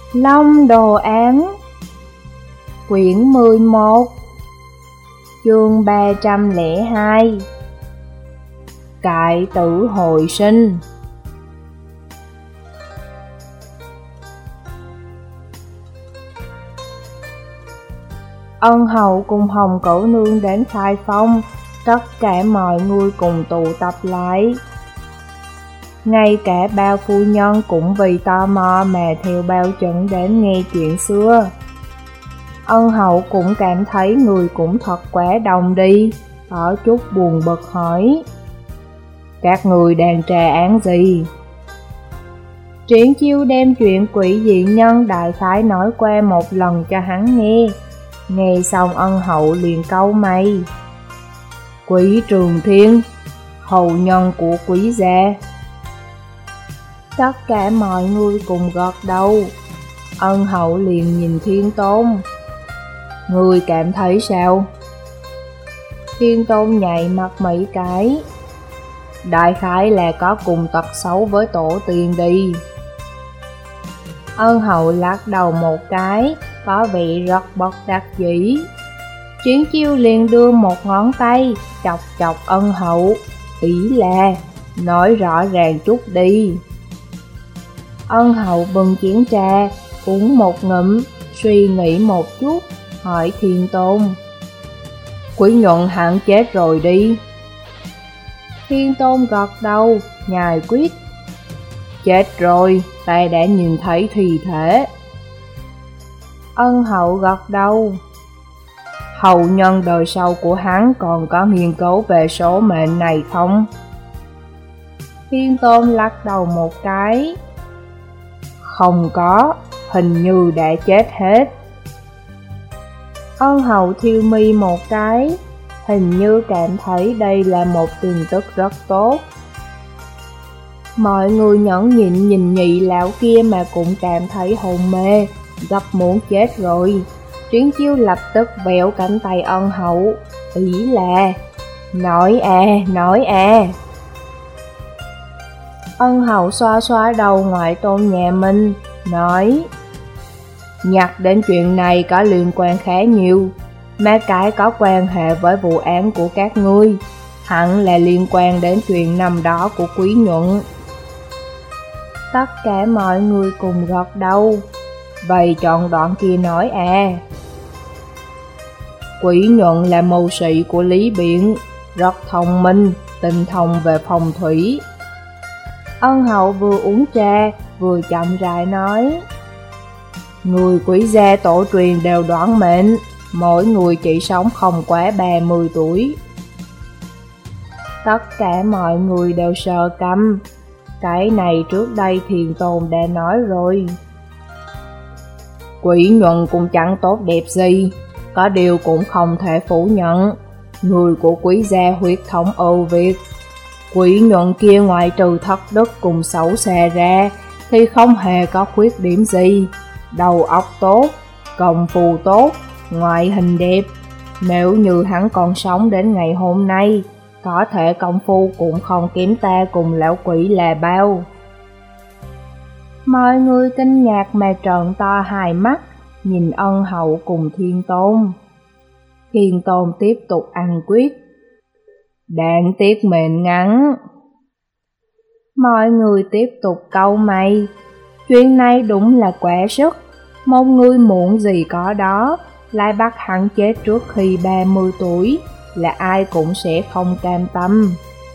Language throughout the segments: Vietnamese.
Long Đồ Án Quyển 11 Chương 302 Cại tử hồi sinh. Ân hầu cùng Hồng Cẩu Nương đến khai phong, tất cả mọi người cùng tụ tập lại. Ngay cả bao phu nhân cũng vì tò mò mà theo bao chuẩn đến nghe chuyện xưa. Ân hậu cũng cảm thấy người cũng thật quá đông đi, có chút buồn bực hỏi: các người đang tra án gì? Triển Chiêu đem chuyện quỷ dị nhân đại khái nói qua một lần cho hắn nghe. Nghe xong ân hậu liền cau mày: Quý Trường Thiên, hầu nhân của quý gia. Tất cả mọi người cùng gật đầu. Ân hậu liền nhìn Thiên Tôn: người cảm thấy sao? Thiên Tôn nhạy mặt mấy cái: đại khái là có cùng tật xấu với tổ tiên đi. Ân hậu lắc đầu một cái, có vẻ rất bất đắc dĩ. Triển Chiêu liền đưa một ngón tay chọc chọc ân hậu, ý là nói rõ ràng chút đi. Ân hậu bưng chén trà, uống một ngụm, suy nghĩ một chút, hỏi Thiên Tôn: Quý Nhuận hẳn chết rồi đi. Thiên Tôn gật đầu, nhài quyết: chết rồi, ta đã nhìn thấy thi thể. Ân hậu gật đầu: hầu nhân đời sau của hắn còn có nghiên cứu về số mệnh này không? Thiên Tôn lắc đầu một cái: không có, hình như đã chết hết. Ân hậu thiêu mi một cái, hình như cảm thấy đây là một tin tức rất tốt. Mọi người nhẫn nhịn nhìn nhị lão kia mà cũng cảm thấy hồn mê, gấp muốn chết rồi. Triển Chiêu lập tức véo cánh tay ân hậu, ý là nói nói à. Ân hậu xoa xoa đầu ngoại tôn nhà mình, nói: nhắc đến chuyện này có liên quan khá nhiều, mà cái có quan hệ với vụ án của các ngươi, hẳn là liên quan đến chuyện năm đó của Quý Nhuận. Tất cả mọi người cùng gật đầu. Vậy chọn đoạn kia nói à. Quý Nhuận là mưu sĩ của Lý Biện, rất thông minh, tinh thông về phong thủy. Ân hậu vừa uống trà, vừa chậm rãi nói: người quý gia tổ truyền đều đoán mệnh, mỗi người chỉ sống không quá 30 tuổi. Tất cả mọi người đều sờ cằm. Cái này trước đây Thiên Tôn đã nói rồi. Quý Nhuận cũng chẳng tốt đẹp gì, có điều cũng không thể phủ nhận, người của quý gia huyết thống Âu Việt. Quý Nhuận kia ngoại trừ thất đức cùng xấu xa ra thì không hề có khuyết điểm gì. Đầu óc tốt, công phu tốt, ngoại hình đẹp. Nếu như hắn còn sống đến ngày hôm nay, có thể công phu cũng không kém ta cùng lão quỷ là bao. Mọi người kinh ngạc mà trợn to hai mắt, nhìn ân hậu cùng Thiên Tôn. Thiên Tôn tiếp tục ăn quyết: đáng tiếc mệnh ngắn. Mọi người tiếp tục cau mày. Chuyện này đúng là quá sức. Một người muộn gì có đó, lại bắt hắn chết trước khi 30 tuổi, là ai cũng sẽ không cam tâm.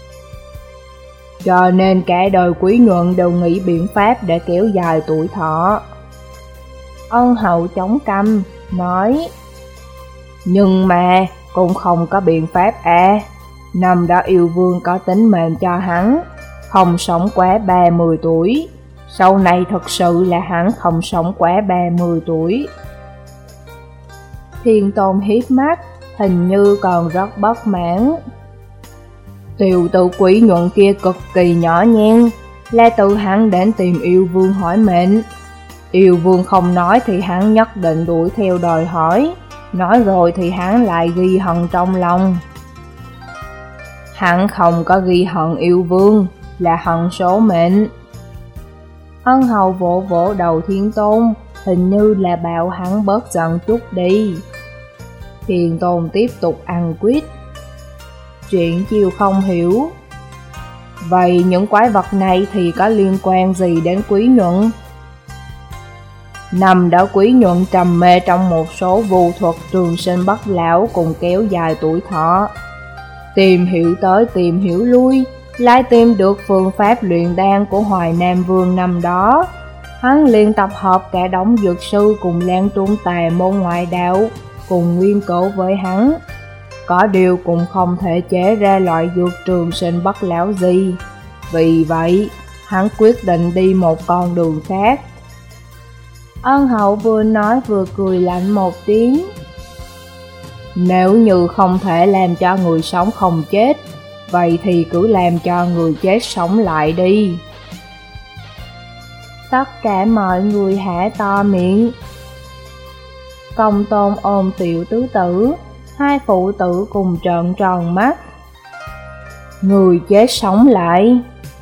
Cho nên cả đời Quý Nhuận đều nghĩ biện pháp để kéo dài tuổi thọ. Ân hậu chống cằm, nói: nhưng mà cũng không có biện pháp à. Năm đó yêu vương có tính mệnh cho hắn, không sống quá 30 tuổi. Sau này thật sự là hắn không sống quá 30 tuổi. Thiên Tôn hiếp mắt, hình như còn rất bất mãn. Tiểu tử Quý Nhuận kia cực kỳ nhỏ nhen, là tự hắn đến tìm yêu vương hỏi mệnh. Yêu vương không nói thì hắn nhất định đuổi theo đòi hỏi, nói rồi thì hắn lại ghi hận trong lòng. Hắn không có ghi hận yêu vương, là hận số mệnh. Ân hầu vỗ vỗ đầu Thiên Tôn, hình như là bảo hắn bớt giận chút đi. Thiền Tôn tiếp tục ăn quýt. Chuyện chiêu không hiểu. Vậy những quái vật này thì có liên quan gì đến Quý Nhuận? Năm đó Quý Nhuận trầm mê trong một số vu thuật trường sinh bất lão cùng kéo dài tuổi thọ. Tìm hiểu tới tìm hiểu lui, lại tìm được phương pháp luyện đan của Hoài Nam Vương năm đó. Hắn liền tập hợp cả đống dược sư cùng Lan Trung tà môn ngoại đạo, cùng nguyên cổ với hắn. Có điều cũng không thể chế ra loại dược trường sinh bất lão gì. Vì vậy, hắn quyết định đi một con đường khác. Ân Hậu vừa nói vừa cười lạnh một tiếng. Nếu như không thể làm cho người sống không chết, vậy thì cứ làm cho người chết sống lại đi. Tất cả mọi người há to miệng. Công Tôn ôm Tiểu Tứ Tử, hai phụ tử cùng trợn tròn mắt. Người chết sống lại.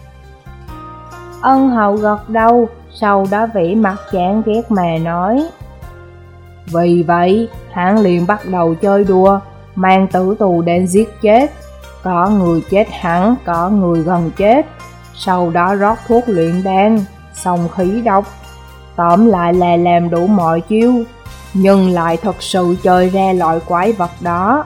Ân Hậu gật đầu, sau đó vĩ mặt chán ghét mà nói. Vì vậy, hắn liền bắt đầu chơi đùa, mang tử tù đến giết chết. Có người chết hẳn, có người gần chết. Sau đó rót thuốc luyện đan, xong khí độc. Tóm lại là làm đủ mọi chiêu, nhưng lại thật sự chơi ra loại quái vật đó.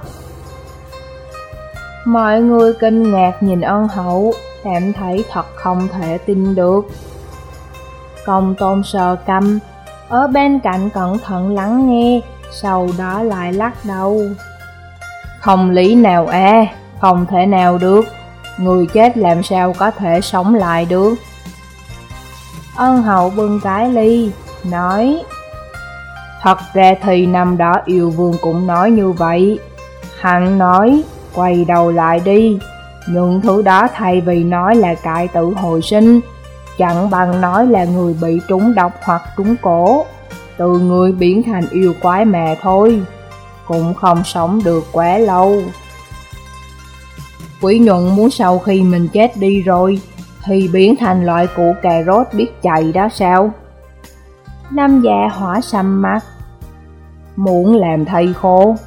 Mọi người kinh ngạc nhìn Ân Hậu, cảm thấy thật không thể tin được. Công Tôn sờ cằm, ở bên cạnh cẩn thận lắng nghe, sau đó lại lắc đầu. Không lý nào à, không thể nào được, người chết làm sao có thể sống lại được. Ân Hậu bưng cái ly, nói. Thật ra thì năm đó Yêu Vương cũng nói như vậy. Hắn nói, quay đầu lại đi, những thứ đó thay vì nói là cải tử hồi sinh, chẳng bằng nói là người bị trúng độc hoặc trúng cổ, từ người biến thành yêu quái mà thôi, cũng không sống được quá lâu. Quý Nhuận muốn sau khi mình chết đi rồi, thì biến thành loại củ cà rốt biết chạy đó sao? Nam Dạ Hỏa sầm mặt. Muốn làm thây khô.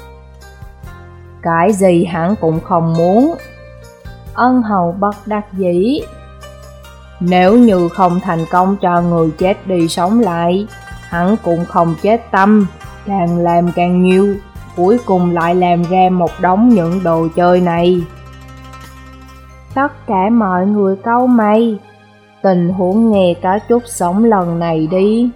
Cái gì hắn cũng không muốn. Ân Hậu bất đắc dĩ. Nếu như không thành công cho người chết đi sống lại, hắn cũng không chết tâm, càng làm càng nhiều, cuối cùng lại làm ra một đống những đồ chơi này. Tất cả mọi người cau mày, tình huống nghe có chút sống lần này đi.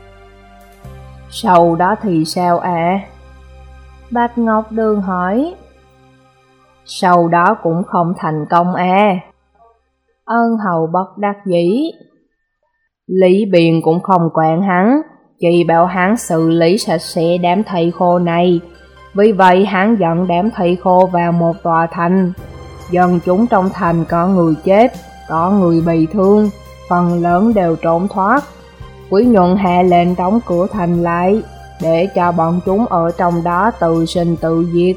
Sau đó thì sao ạ? Bạch Ngọc Đường hỏi. Sau đó cũng không thành công à? Ân Hậu bất đắc dĩ. Lý Biền cũng không quản hắn, chỉ bảo hắn xử lý sạch sẽ đám thầy khô này. Vì vậy hắn dẫn đám thầy khô vào một tòa thành. Dân chúng trong thành có người chết, có người bị thương, phần lớn đều trốn thoát. Quý Nhuận hạ lệnh đóng cửa thành lại, để cho bọn chúng ở trong đó tự sinh tự diệt.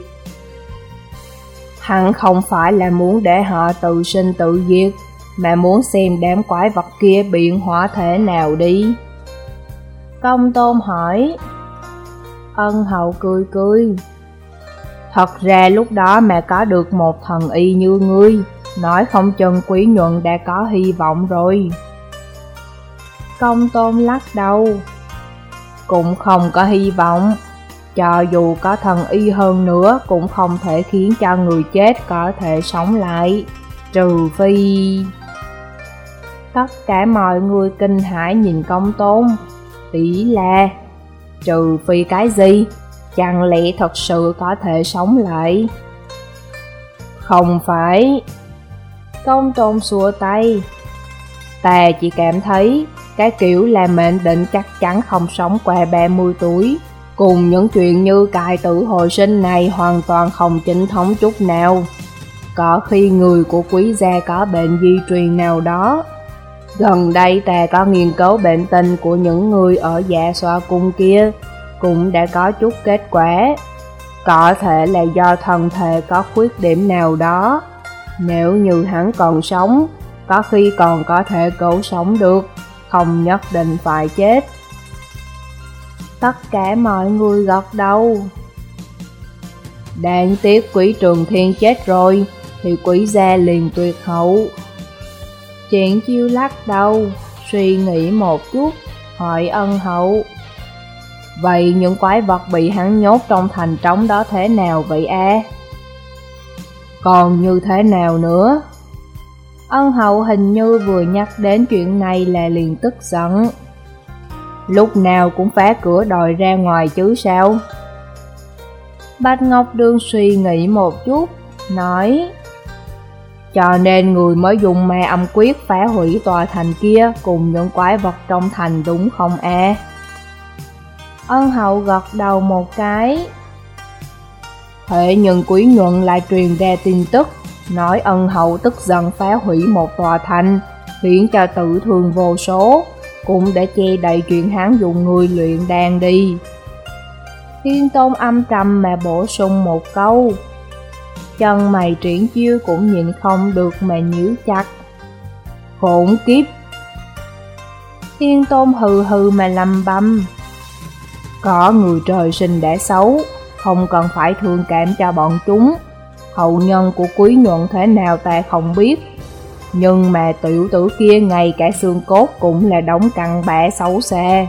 Hắn không phải là muốn để họ tự sinh tự diệt, mà muốn xem đám quái vật kia biến hóa thế nào đi. Công Tôn hỏi. Ân Hậu cười cười. Thật ra lúc đó mà có được một thần y như ngươi, nói không chừng Quý Nhuận đã có hy vọng rồi. Công Tôn lắc đầu. Cũng không có hy vọng. Cho dù có thần y hơn nữa cũng không thể khiến cho người chết có thể sống lại, trừ phi... Tất cả mọi người kinh hãi nhìn Công Tôn. Tỷ là... Trừ phi cái gì? Chẳng lẽ thật sự có thể sống lại? Không phải. Công Tôn xua tay. Ta chỉ cảm thấy cái kiểu là mệnh định chắc chắn không sống qua 30 tuổi, cùng những chuyện như cải tử hồi sinh này hoàn toàn không chính thống chút nào. Có khi người của quý gia có bệnh di truyền nào đó. Gần đây ta có nghiên cứu bệnh tình của những người ở Dạ Xoa Cung kia, cũng đã có chút kết quả. Có thể là do thân thể có khuyết điểm nào đó. Nếu như hắn còn sống, có khi còn có thể cứu sống được, không nhất định phải chết. Tất cả mọi người gật đầu. Đáng tiếc Quý Trường Thiên chết rồi, thì Quý gia liền tuyệt hậu. Triển Chiêu lắc đầu, suy nghĩ một chút, hỏi Ân Hậu. Vậy những quái vật bị hắn nhốt trong thành trống đó thế nào vậy a? Còn như thế nào nữa? Ân Hậu hình như vừa nhắc đến chuyện này là liền tức giận. Lúc nào cũng phá cửa đòi ra ngoài chứ sao? Bạch Ngọc Đường suy nghĩ một chút, nói: cho nên người mới dùng ma âm quyết phá hủy tòa thành kia cùng những quái vật trong thành đúng không a? Ân Hậu gật đầu một cái. Thế nhưng Quý Nhuận lại truyền ra tin tức, nói Ân Hậu tức giận phá hủy một tòa thành, khiến cho tử thương vô số, cũng để che đậy chuyện hắn dùng người luyện đan đi. Thiên Tôn âm trầm mà bổ sung một câu. Chân mày Triển Chiêu cũng nhịn không được mà nhíu chặt. Khốn kiếp! Thiên Tôn hừ hừ mà lầm bầm. Có người trời sinh đã xấu, không cần phải thương cảm cho bọn chúng. Hậu nhân của Quý Nhuận thế nào ta không biết, nhưng mà tiểu tử kia ngay cả xương cốt cũng là đống cặn bã xấu xa.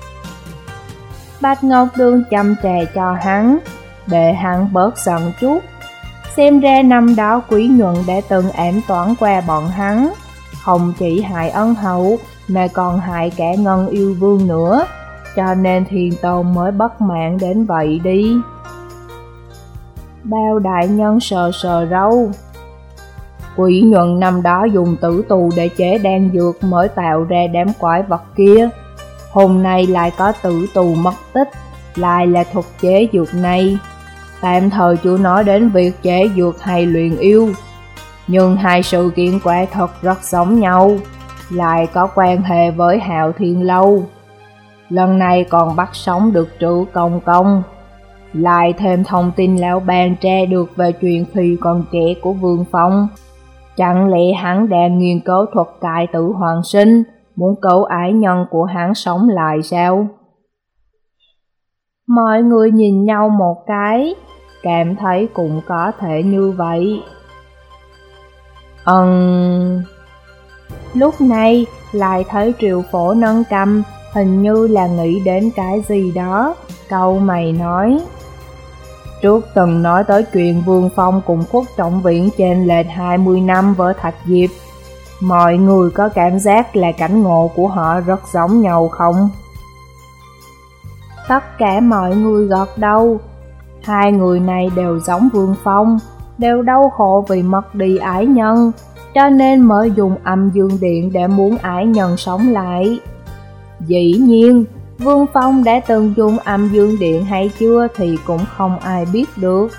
Bạch Ngọc Đường chăm trà cho hắn, để hắn bớt giận chút. Xem ra năm đó Quý Nhuận đã từng ám toán qua bọn hắn, không chỉ hại Ân Hậu mà còn hại cả Ngân Yêu Vương nữa, cho nên Thiên Tôn mới bất mãn đến vậy đi. Bao đại nhân sờ sờ râu. Quý Nhuận năm đó dùng tử tù để chế đan dược mới tạo ra đám quái vật kia. Hôm nay lại có tử tù mất tích, lại là thuật chế dược này. Tạm thời chưa nói đến việc chế dược hay luyện yêu, nhưng hai sự kiện quả thật rất giống nhau, lại có quan hệ với Hạo Thiên Lâu. Lần này còn bắt sống được Trữ Công Công, lại thêm thông tin lão bàn tra được về chuyện khi còn trẻ của Vương Phong. Chẳng lẽ hắn đang nghiên cứu thuật cải tử hoàn sinh, muốn cứu ái nhân của hắn sống lại sao? Mọi người nhìn nhau một cái, cảm thấy cũng có thể như vậy. Lúc này lại thấy Triệu Phổ nâng cằm, hình như là nghĩ đến cái gì đó, cau mày nói. Trước từng nói tới chuyện Vương Phong cùng Khuất Trọng Viễn chênh lệch 20 năm với Thạch Diệp. Mọi người có cảm giác là cảnh ngộ của họ rất giống nhau không? Tất cả mọi người gật đầu. Hai người này đều giống Vương Phong, đều đau khổ vì mất đi ái nhân, cho nên mới dùng âm dương điện để muốn ái nhân sống lại. Dĩ nhiên, Vương Phong đã từng dùng âm dương điện hay chưa thì cũng không ai biết được.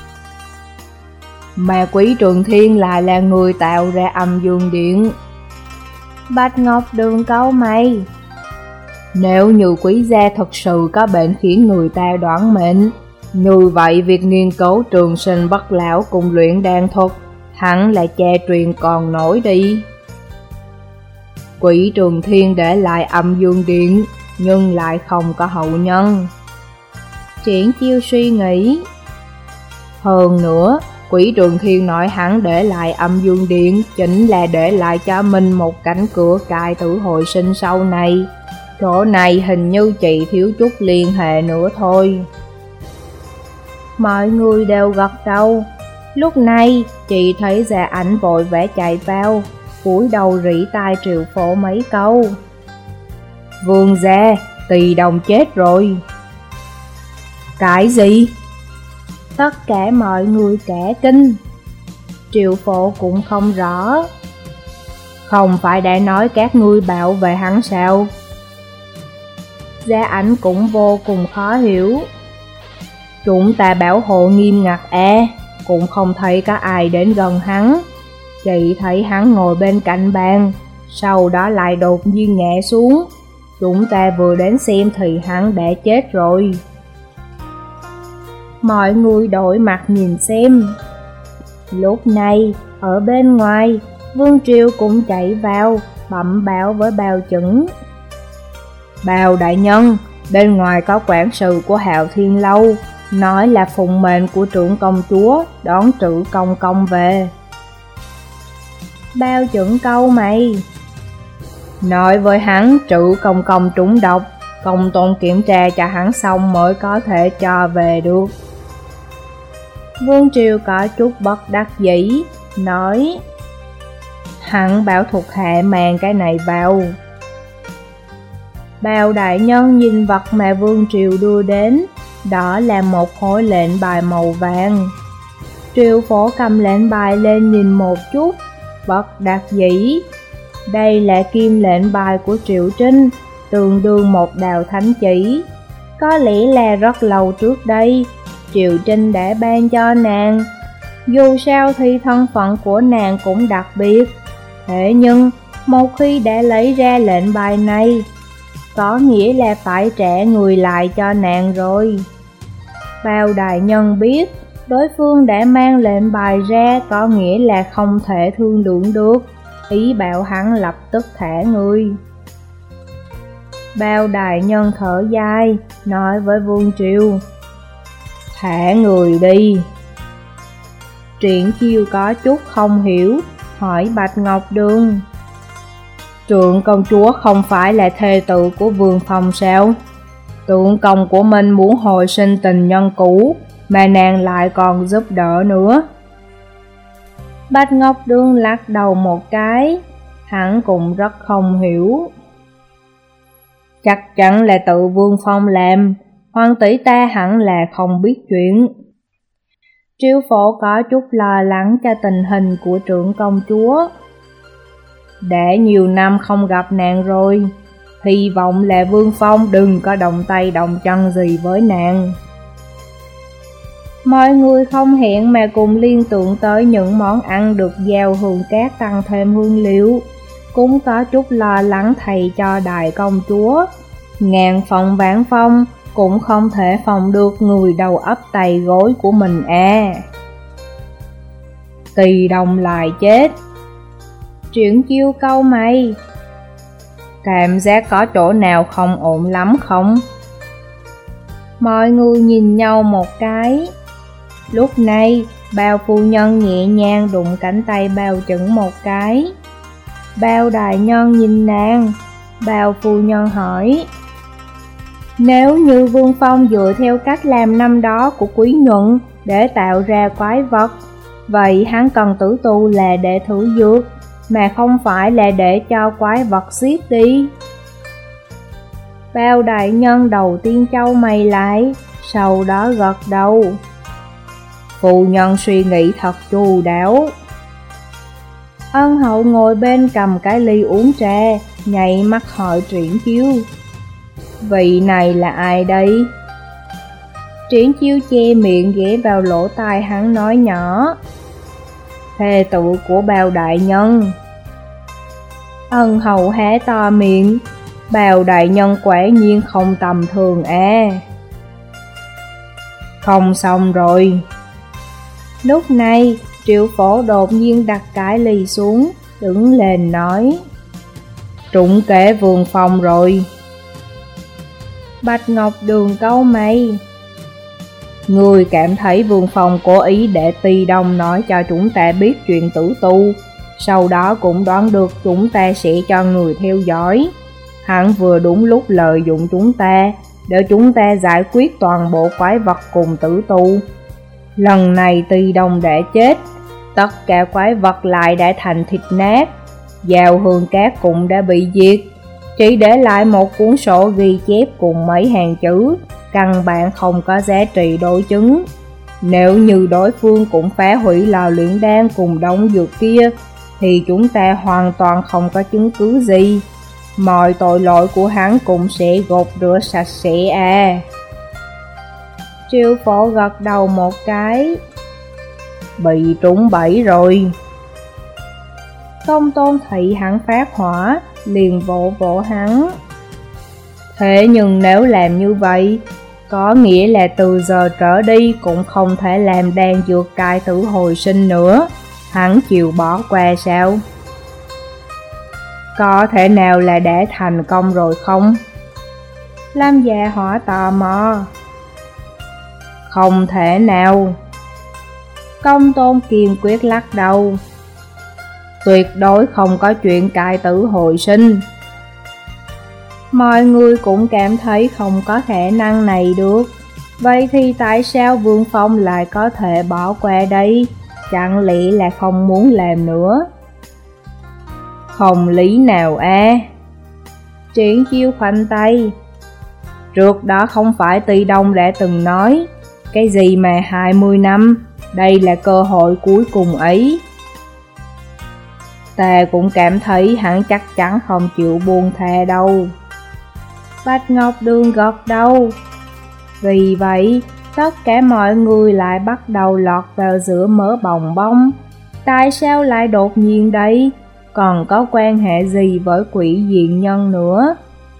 Mà Quý Trường Thiên lại là người tạo ra âm dương điện. Bạch Ngọc Đường cau mày. Nếu như Quý gia thật sự có bệnh khiến người ta đoán mệnh, như vậy việc nghiên cứu trường sinh bất lão cùng luyện đan thuật hẳn là cha truyền còn nổi đi. Quý Trường Thiên để lại âm dương điện, nhưng lại không có hậu nhân. Triển Chiêu suy nghĩ. Hơn nữa, Quý Trường Thiên nói hắn để lại âm dương điện chính là để lại cho mình một cánh cửa cai tử hồi sinh sau này. Chỗ này hình như chỉ thiếu chút liên hệ nữa thôi. Mọi người đều gật đầu. Lúc này, chị thấy Gia Ảnh vội vã chạy vào, cúi đầu rỉ tai Triệu Phổ mấy câu. Vương gia, Tỳ Đồng chết rồi. Cái gì? Tất cả mọi người cả kinh. Triệu Phổ cũng không rõ. Không phải đã nói các ngươi bảo vệ hắn sao? Gia Ảnh cũng vô cùng khó hiểu. Chúng ta bảo hộ nghiêm ngặt cũng không thấy có ai đến gần hắn. Chỉ thấy hắn ngồi bên cạnh bàn, sau đó lại đột nhiên ngã xuống. Chúng ta vừa đến xem thì hắn đã chết rồi. Mọi người đổi mặt nhìn xem. Lúc này, ở bên ngoài, Vương Triều cũng chạy vào, bẩm báo với Bao Chững. Bao đại nhân, Bên ngoài có quản sự của Hạo Thiên Lâu, nói là phụng mệnh của trưởng công chúa đón Trữ Công Công về. Bao trưởng câu mày, nói với hắn Trữ Công Công trúng độc, công tôn kiểm tra cho hắn xong mới có thể cho về được. Vương Triều có chút bất đắc dĩ, nói hắn bảo thuộc hạ mang cái này vào. Bao đại nhân nhìn vật mà Vương Triều đưa đến, đó là một khối lệnh bài màu vàng. Triệu Phổ cầm lệnh bài lên nhìn một chút, bất đắc dĩ. Đây là kim lệnh bài của Triệu Trinh, tương đương một đạo thánh chỉ. Có lẽ là rất lâu trước đây, Triệu Trinh đã ban cho nàng. Dù sao thì thân phận của nàng cũng đặc biệt. Thế nhưng, một khi đã lấy ra lệnh bài này, có nghĩa là phải trả người lại cho nàng rồi. Bao đại nhân biết, đối phương đã mang lệnh bài ra có nghĩa là không thể thương lượng được, ý bảo hắn lập tức thả người. Bao đại nhân thở dài, nói với Vương Triều, thả người đi. Triển Chiêu có chút không hiểu, hỏi Bạch Ngọc Đường, trưởng công chúa không phải là thê tử của Vương Phong sao? Tướng công của mình muốn hồi sinh tình nhân cũ, mà nàng lại còn giúp đỡ nữa. Bạch Ngọc Đường lắc đầu một cái, hắn cũng rất không hiểu. Chắc chắn là tự Vương Phong làm, hoàng tỷ ta hẳn là không biết chuyện. Triệu Phổ có chút lo lắng cho tình hình của trưởng công chúa. Đã nhiều năm không gặp nàng rồi, hy vọng là Vương Phong đừng có động tay động chân gì với nàng. Mọi người không hẹn mà cùng liên tưởng tới những món ăn được gieo hương cát tăng thêm hương liệu, cũng có chút lo lắng thầy cho đại công chúa. Ngàn phòng vạn phong cũng không thể phòng được người đầu ấp tay gối của mình à. Tỳ Đồng lại chết. Triển Chiêu câu mày, cảm giác có chỗ nào không ổn lắm không? Mọi người nhìn nhau một cái. Lúc này, Bao phu nhân nhẹ nhàng đụng cánh tay Bao Chững một cái. Bao đại nhân nhìn nàng, Bao phu nhân hỏi, nếu như Vương Phong dựa theo cách làm năm đó của Quý Nhuận để tạo ra quái vật, vậy hắn cần tử tu là để thử dược, mà không phải là để cho quái vật giết đi. Bao đại nhân đầu tiên chau mày lại, sau đó gật đầu. Phu nhân suy nghĩ thật chu đáo. Ân hậu ngồi bên cầm cái ly uống trà, nhảy mắt hỏi Triển Chiêu, vị này là ai đây? Triển Chiêu che miệng ghé vào lỗ tai hắn nói nhỏ, thê tử của Bao đại nhân. Ân hậu hé to miệng, Bao đại nhân quả nhiên không tầm thường à. Không xong rồi. Lúc này, Triệu Phổ đột nhiên đặt cái ly xuống, đứng lên nói, trúng kế Vương Phong rồi. Bạch Ngọc Đường câu mày, người cảm thấy Vương Phong cố ý để Tỳ Đồng nói cho chúng ta biết chuyện tử tu, sau đó cũng đoán được chúng ta sẽ cho người theo dõi. Hắn vừa đúng lúc lợi dụng chúng ta, để chúng ta giải quyết toàn bộ quái vật cùng tử tu. Lần này Tỳ Đồng đã chết, tất cả quái vật lại đã thành thịt nát, Giao Hương Cát cũng đã bị diệt, chỉ để lại một cuốn sổ ghi chép cùng mấy hàng chữ, căn bản không có giá trị đối chứng. Nếu như đối phương cũng phá hủy lò luyện đan cùng đống dược kia, thì chúng ta hoàn toàn không có chứng cứ gì. Mọi tội lỗi của hắn cũng sẽ gột rửa sạch sẽ à. Triệu Phổ gật đầu một cái, bị trúng bẫy rồi. Công Tôn Thị hắn phát hỏa, liền vỗ vỗ hắn. Thế nhưng nếu làm như vậy, có nghĩa là từ giờ trở đi cũng không thể làm đan dược cai tử hồi sinh nữa. Hắn chịu bỏ qua sao? Có thể nào là đã thành công rồi không? Lam Dạ Hỏa tò mò. Không thể nào. Công Tôn kiên quyết lắc đầu. Tuyệt đối không có chuyện cai tử hồi sinh. Mọi người cũng cảm thấy không có khả năng này được. Vậy thì tại sao Vương Phong lại có thể bỏ qua đây? Chẳng lẽ là không muốn làm nữa? Không lý nào a. Triển Chiêu khoanh tay. Trước đó không phải Tỳ Đông đã từng nói cái gì mà 20 năm, đây là cơ hội cuối cùng ấy. Ta cũng cảm thấy hắn chắc chắn không chịu buông tha đâu. Bạch Ngọc Đường gật đầu. Vì vậy, tất cả mọi người lại bắt đầu lọt vào giữa mớ bòng bong. Tại sao lại đột nhiên đây? Còn có quan hệ gì với Quỷ Diện Nhân nữa?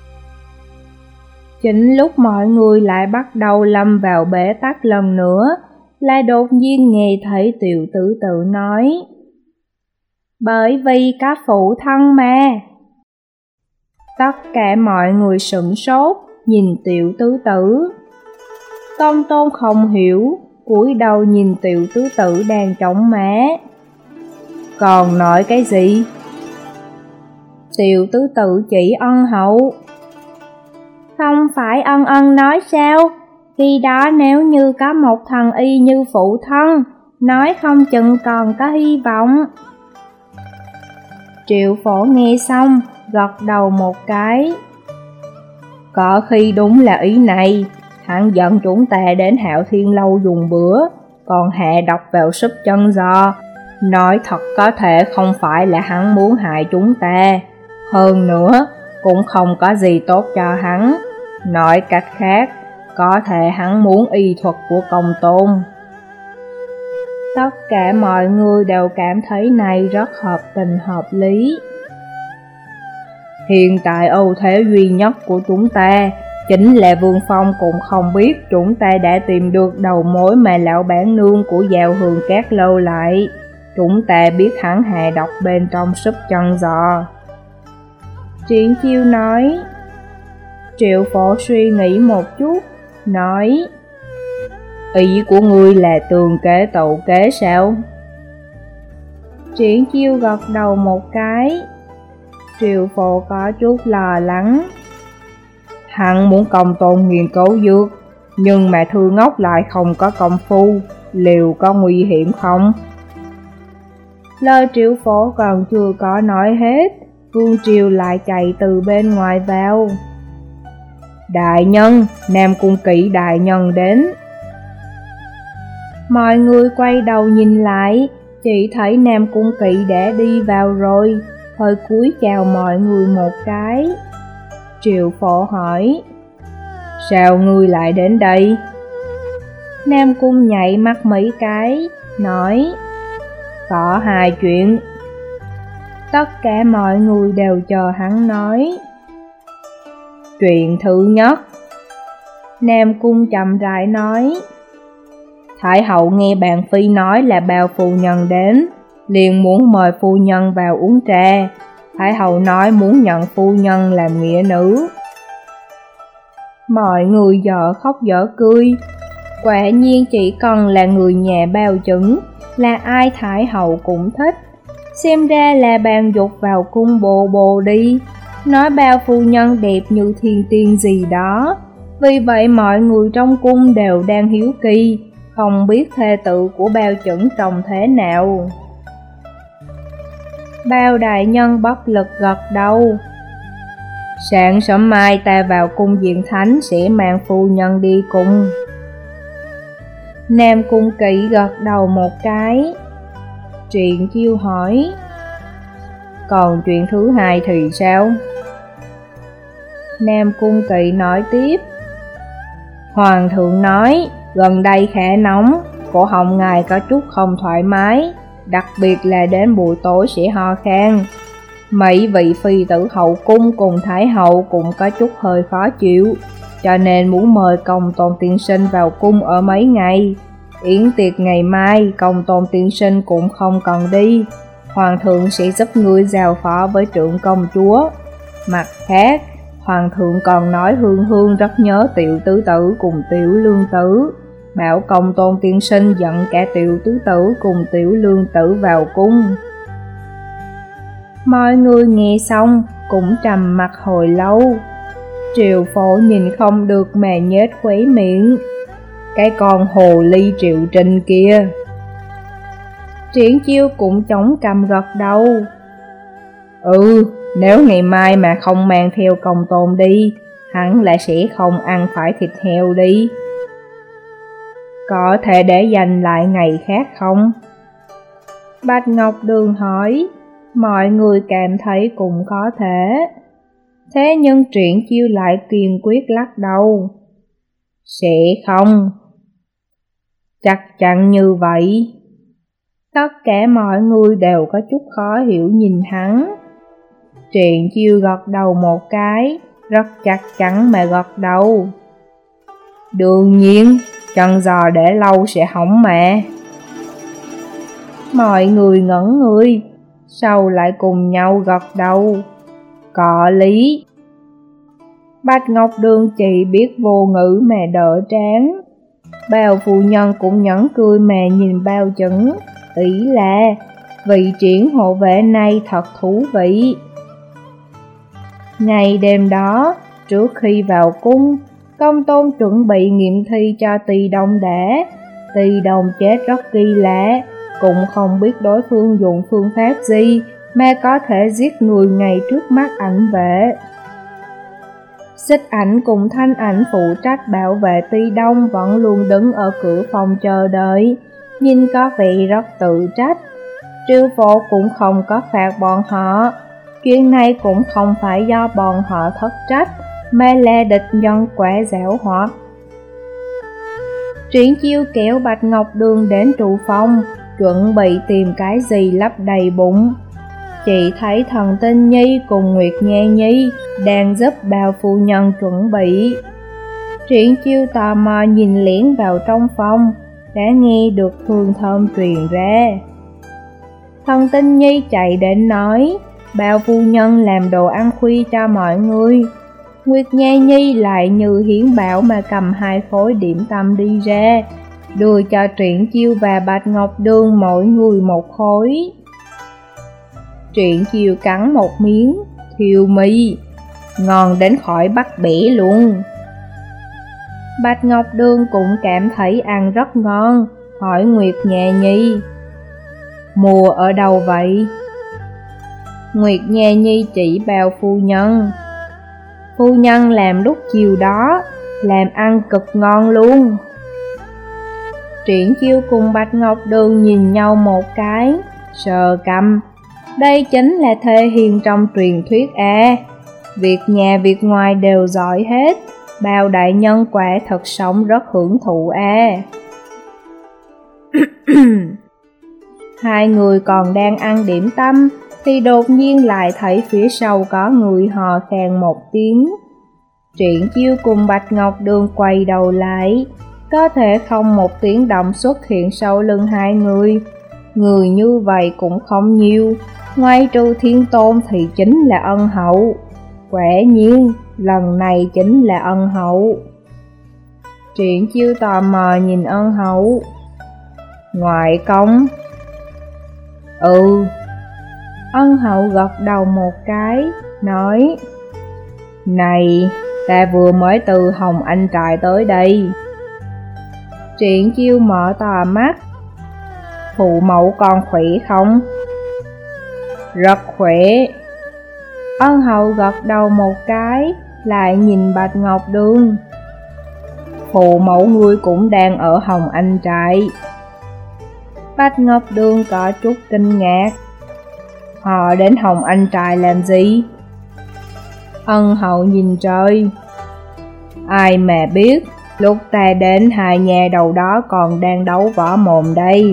Chính lúc mọi người lại bắt đầu lâm vào bế tắc lần nữa, lại đột nhiên nghe thấy Tiểu Tứ Tự nói. Bởi vì có phụ thân mà. Tất cả mọi người sửng sốt, nhìn Tiểu Tứ Tử. Công Tôn không hiểu, cúi đầu nhìn Tiểu Tứ Tử đang chống má. Còn nói cái gì? Tiểu Tứ Tử chỉ Ân Hậu. Không phải Ân Ân nói sao? Khi đó nếu như có một thần y như phụ thân, nói không chừng còn có hy vọng. Triệu Phổ nghe xong, gật đầu một cái. Có khi đúng là ý này. Hắn dẫn chúng ta đến Hạo Thiên Lâu dùng bữa, còn hạ độc vào súp chân giò. Nói thật có thể không phải là hắn muốn hại chúng ta. Hơn nữa, cũng không có gì tốt cho hắn. Nói cách khác, có thể hắn muốn y thuật của Công Tôn. Tất cả mọi người đều cảm thấy này rất hợp tình hợp lý. Hiện tại ưu thế duy nhất của chúng ta chính là Vương Phong cũng không biết chúng ta đã tìm được đầu mối mà lão bản nương của Dạo Hường Cát lưu lại. Chúng ta biết hắn hạ độc bên trong súp chân giò. Triển Chiêu nói. Triệu Phổ suy nghĩ một chút, nói. Ý của ngươi là tường kế tậu kế sao? Triển Chiêu gật đầu một cái. Triệu Phổ có chút lo lắng. Hắn muốn Công Tôn nghiên cứu dược, nhưng mà Thư Ngốc lại không có công phu, liệu có nguy hiểm không? Lời Triệu Phổ còn chưa có nói hết, Vương Triều lại chạy từ bên ngoài vào. Đại nhân, Nam Cung Kỵ đại nhân đến. Mọi người quay đầu nhìn lại, chỉ thấy Nam Cung Kỵ đã đi vào rồi, hơi cúi chào mọi người một cái. Triệu Phổ hỏi. Sao ngươi lại đến đây? Nam Cung nhảy mắt mấy cái, nói. Có hai chuyện. Tất cả mọi người đều chờ hắn nói. Chuyện thứ nhất. Nam Cung chậm rãi nói. Thái hậu nghe bạn Phi nói là bao phu nhân đến, liền muốn mời phu nhân vào uống trà. Thái hậu nói muốn nhận phu nhân làm nghĩa nữ. Mọi người dở khóc dở cười. Quả nhiên chỉ cần là người nhà bao chứng, là ai Thái hậu cũng thích. Xem ra là bàn dục vào cung bồ bồ đi, nói bao phu nhân đẹp như thiên tiên gì đó. Vì vậy mọi người trong cung đều đang hiếu kỳ, không biết thê tử của bao chuẩn trông thế nào. Bao đại nhân bất lực gật đầu. Sáng sớm mai ta vào cung Diện Thánh sẽ mang phu nhân đi cùng. Nam Cung Kỵ gật đầu một cái. Triển Chiêu hỏi. Còn chuyện thứ hai thì sao? Nam Cung Kỵ nói tiếp. Hoàng thượng nói gần đây khá nóng, cổ họng ngài có chút không thoải mái, đặc biệt là đến buổi tối sẽ ho khan. Mấy vị phi tử hậu cung cùng thái hậu cũng có chút hơi khó chịu, cho nên muốn mời Công Tôn tiên sinh vào cung ở mấy ngày. Yến tiệc ngày mai Công Tôn tiên sinh cũng không cần đi, hoàng thượng sẽ giúp ngươi giao phó với trưởng công chúa. Mặt khác, Hoàng thượng còn nói Hương Hương rất nhớ Tiểu tứ tử cùng Tiểu lương tử, bảo Công Tôn tiên sinh dẫn cả Tiểu tứ tử cùng Tiểu lương tử vào cung. Mọi người nghe xong cũng trầm mặc hồi lâu. Triệu Phổ nhìn không được mà nhếch khóe miệng. Cái con hồ ly Triệu Trinh kia. Triển Chiêu cũng chống cằm gật đầu. Nếu ngày mai mà không mang theo Công Tôn đi, hắn lại sẽ không ăn phải thịt heo đi. Có thể để dành lại ngày khác không? Bạch Ngọc Đường hỏi. Mọi người cảm thấy cũng có thể. Thế nhưng Triển Chiêu lại kiên quyết lắc đầu. Sẽ không. Chắc chắn như vậy. Tất cả mọi người đều có chút khó hiểu nhìn hắn. Triển Chiêu gật đầu một cái, rất chắc chắn mà gật đầu. Đương nhiên, chân giò để lâu sẽ hỏng mà. Mọi người ngẩn người, sau lại cùng nhau gật đầu. Có lý. Bạch Ngọc Đường chỉ biết vô ngữ mà đỡ trán. Bao phu nhân cũng nhẫn cười mà nhìn Bao Chấn, ý là vị Triển hộ vệ này thật thú vị. Ngày đêm đó, trước khi vào cung, Công Tôn chuẩn bị nghiệm thi cho Tỳ Đồng đã. Tỳ Đồng chết rất kỳ lạ, cũng không biết đối phương dùng phương pháp gì mà có thể giết người ngay trước mắt ảnh vệ. Xích Ảnh cùng Thanh Ảnh phụ trách bảo vệ Tỳ Đông vẫn luôn đứng ở cửa phòng chờ đợi, nhìn có vẻ rất tự trách. Triệu Phổ cũng không có phạt bọn họ. Chuyện này cũng không phải do bọn họ thất trách, mà là địch nhân quá giảo hoạt. Triển Chiêu kéo Bạch Ngọc Đường đến trụ phòng, chuẩn bị tìm cái gì lấp đầy bụng. Chị thấy Thần Tinh Nhi cùng Nguyệt Nha Nhi đang giúp Bao phu nhân chuẩn bị. Triển Chiêu tò mò nhìn lén vào trong phòng, đã nghe được hương thơm truyền ra. Thần Tinh Nhi chạy đến nói, Bao phu nhân làm đồ ăn khuya cho mọi người. Nguyệt Nha Nhi lại như hiến bảo mà cầm 2 khối điểm tâm đi ra, đưa cho Triển Chiêu và Bạch Ngọc Đường mỗi người 1 khối. Triển Chiêu cắn một miếng, thiêu mi, ngon đến khỏi bắt bẻ luôn. Bạch Ngọc Đường cũng cảm thấy ăn rất ngon, hỏi Nguyệt Nha Nhi, mua ở đâu vậy? Nguyệt Nha Nhi chỉ Bao phu nhân. Phu nhân làm lúc chiều đó, làm ăn cực ngon luôn. Triển Chiêu cùng Bạch Ngọc Đường nhìn nhau một cái, sờ cằm. Đây chính là thê hiền trong truyền thuyết à. Việc nhà việc ngoài đều giỏi hết, Bao đại nhân quả thật sống rất hưởng thụ à. Hai người còn đang ăn điểm tâm, thì đột nhiên lại thấy phía sau có người hò khan một tiếng. Triển Chiêu cùng Bạch Ngọc Đường quay đầu lại, có thể không một tiếng động xuất hiện sau lưng hai người. Người như vậy cũng không nhiều, ngoài trừ Thiên Tôn thì chính là Ân Hậu. Quả nhiên, lần này chính là Ân Hậu. Triển Chiêu tò mò nhìn Ân Hậu. Ngoại công? Ân Hậu gật đầu một cái, nói, này, ta vừa mới từ Hồng Anh Trại tới đây. Triển Chiêu mở to mắt. Phụ mẫu con khỏe không? Rất khỏe. Ân Hậu gật đầu một cái, lại nhìn Bạch Ngọc Đường. Phụ mẫu ngươi cũng đang ở Hồng Anh Trại. Bạch Ngọc Đường có chút kinh ngạc. Họ đến Hồng Anh Trại làm gì? Ân Hậu nhìn trời. Ai mà biết, lúc ta đến hai nhà đầu đó còn đang đấu võ mồm đây.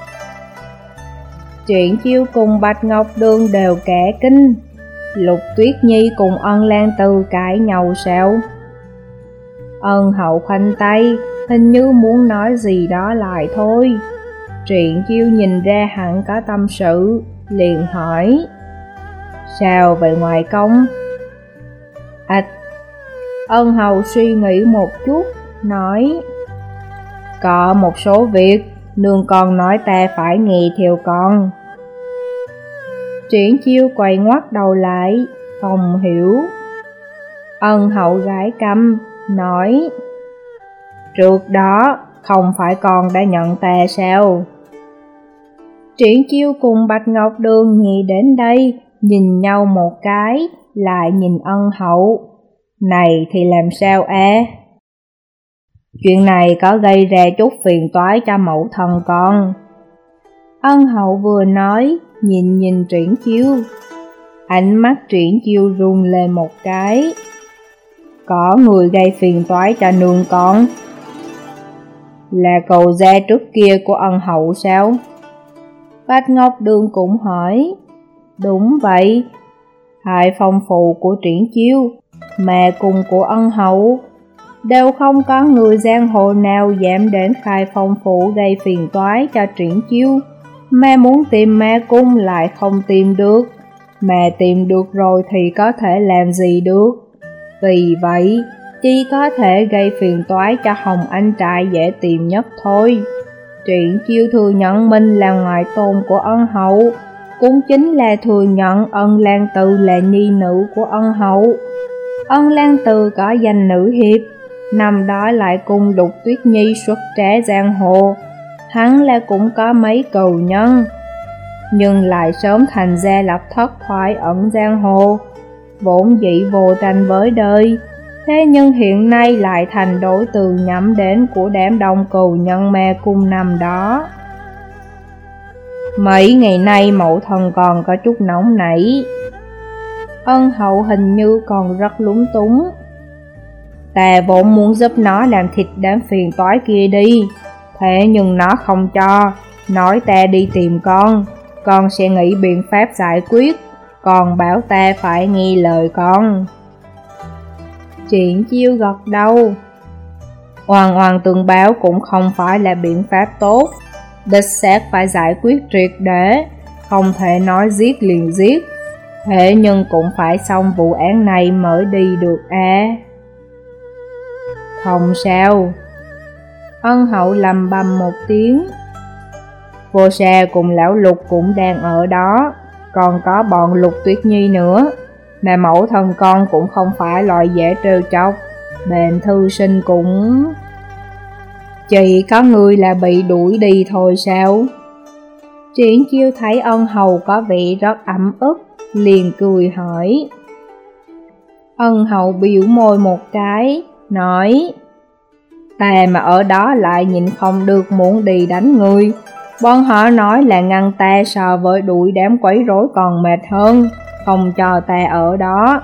Triển Chiêu cùng Bạch Ngọc Đường đều cả kinh. Lục Tuyết Nhi cùng Ân Lan Từ cãi nhau sao? Ân Hậu khoanh tay, hình như muốn nói gì đó lại thôi. Triển Chiêu nhìn ra hẳn có tâm sự, liền hỏi. Sao vậy ngoại công? Ân hầu suy nghĩ một chút, nói: có một số việc, nương con nói ta phải nghe theo con. Triển Chiêu quay ngoắt đầu lại, không hiểu. Ân hậu gãi cằm, nói: trước đó, không phải con đã nhận ta sao? Triển Chiêu cùng Bạch Ngọc Đường nghĩ đến đây, nhìn nhau một cái, lại nhìn Ân hậu. Này thì làm sao á? Chuyện này có gây ra chút phiền toái cho mẫu thân con. Ân hậu vừa nói, nhìn Triển Chiêu. Ánh mắt Triển Chiêu run lên một cái. Có người gây phiền toái cho nương con? Là cậu gia trước kia của Ân hậu sao? Bạch Ngọc Đường cũng hỏi. Đúng vậy. Hai phong phụ của Triển Chiêu, mẹ cùng của Ân hậu, đều không có người giang hồ nào dám đến khai phong phụ gây phiền toái cho Triển Chiêu. Mẹ muốn tìm mẹ cung lại không tìm được, mẹ tìm được rồi thì có thể làm gì được. Vì vậy, chỉ có thể gây phiền toái cho Hồng Anh Trại dễ tìm nhất thôi. Triển Chiêu thừa nhận mình là ngoại tôn của Ân hậu, cũng chính là thừa nhận Ân Lan Từ là nhi nữ của Ân hậu. Ân Lan Từ có danh nữ hiệp, năm đó lại cùng Lục Tuyết Nhi xuất trá giang hồ, hắn là cũng có mấy cừu nhân, nhưng lại sớm thành ra lập thất thoái ẩn giang hồ, vốn dĩ vô tranh với đời. Thế nhưng hiện nay lại thành đối tượng nhắm đến của đám đông cừu nhân mê cung năm đó. Mấy ngày nay mẫu thân còn có chút nóng nảy. Ân hậu hình như còn rất lúng túng. Ta vốn muốn giúp nó làm thịt đám phiền toái kia đi, thế nhưng nó không cho, nói ta đi tìm con sẽ nghĩ biện pháp giải quyết, còn bảo ta phải nghe lời con. Triển Chiêu gật đầu. Oan oan tương báo cũng không phải là biện pháp tốt, đích xác phải giải quyết triệt để, không thể nói giết liền giết, thế nhưng cũng phải xong vụ án này mới đi được à. Không sao. Ân hậu lầm bầm một tiếng. Vô Sa cùng lão Lục cũng đang ở đó, còn có bọn Lục Tuyết Nhi nữa, mà mẫu thân con cũng không phải loại dễ trêu chọc, bệnh thư sinh cũng... Chỉ có người là bị đuổi đi thôi sao? Triển Chiêu thấy Ân hậu có vẻ rất ấm ức, liền cười hỏi. Ân hậu biểu môi một cái, nói: ta mà ở đó lại nhịn không được muốn đi đánh người. Bọn họ nói là ngăn ta so với đuổi đám quấy rối còn mệt hơn, không cho ta ở đó.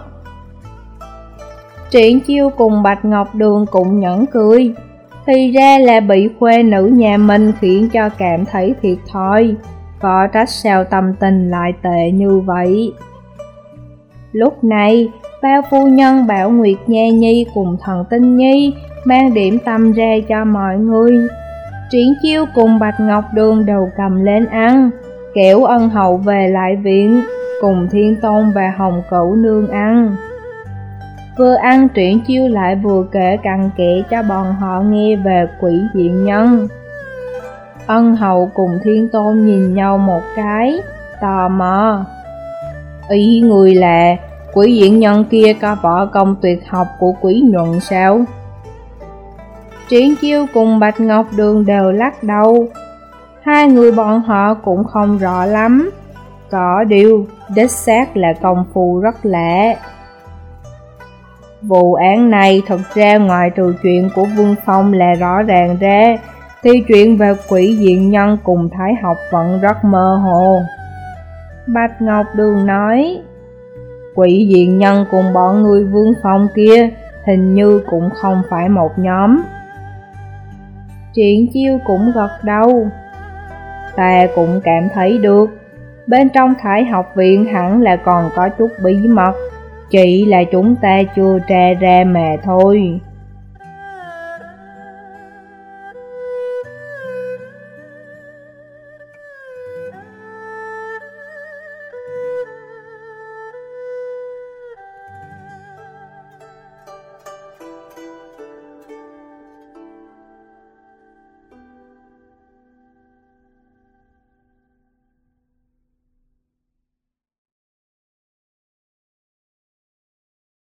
Triển Chiêu cùng Bạch Ngọc Đường cũng nhẫn cười. Thì ra là bị khuê nữ nhà mình khiến cho cảm thấy thiệt thòi, có trách sao tâm tình lại tệ như vậy. Lúc này, bao phu nhân Bảo Nguyệt Nha Nhi cùng Thần Tinh Nhi mang điểm tâm ra cho mọi người. Triển Chiêu cùng Bạch Ngọc Đường đều cầm lên ăn, kéo Ân hậu về lại viện, cùng Thiên Tôn và Hồng Cửu Nương ăn. Vừa ăn, Triển Chiêu lại vừa kể cặn kẽ cho bọn họ nghe về Quỷ Diện Nhân. Ân hậu cùng Thiên Tôn nhìn nhau một cái, tò mò. Ý người là Quỷ Diện Nhân kia có võ công tuyệt học của Quỷ Nhuận sao? Triển Chiêu cùng Bạch Ngọc Đường đều lắc đầu. Hai người bọn họ cũng không rõ lắm. Có điều, đích xác là công phu rất lạ. Vụ án này thật ra ngoài trừ chuyện của Vương Phong là rõ ràng ra, thì chuyện về Quỷ Diện Nhân cùng Thái Học vẫn rất mơ hồ. Bạch Ngọc Đường nói, Quỷ Diện Nhân cùng bọn người Vương Phong kia hình như cũng không phải một nhóm. Triển Chiêu cũng gật đầu. Ta cũng cảm thấy được, bên trong Thái Học viện hẳn là còn có chút bí mật, chỉ là chúng ta chưa tra ra mà thôi.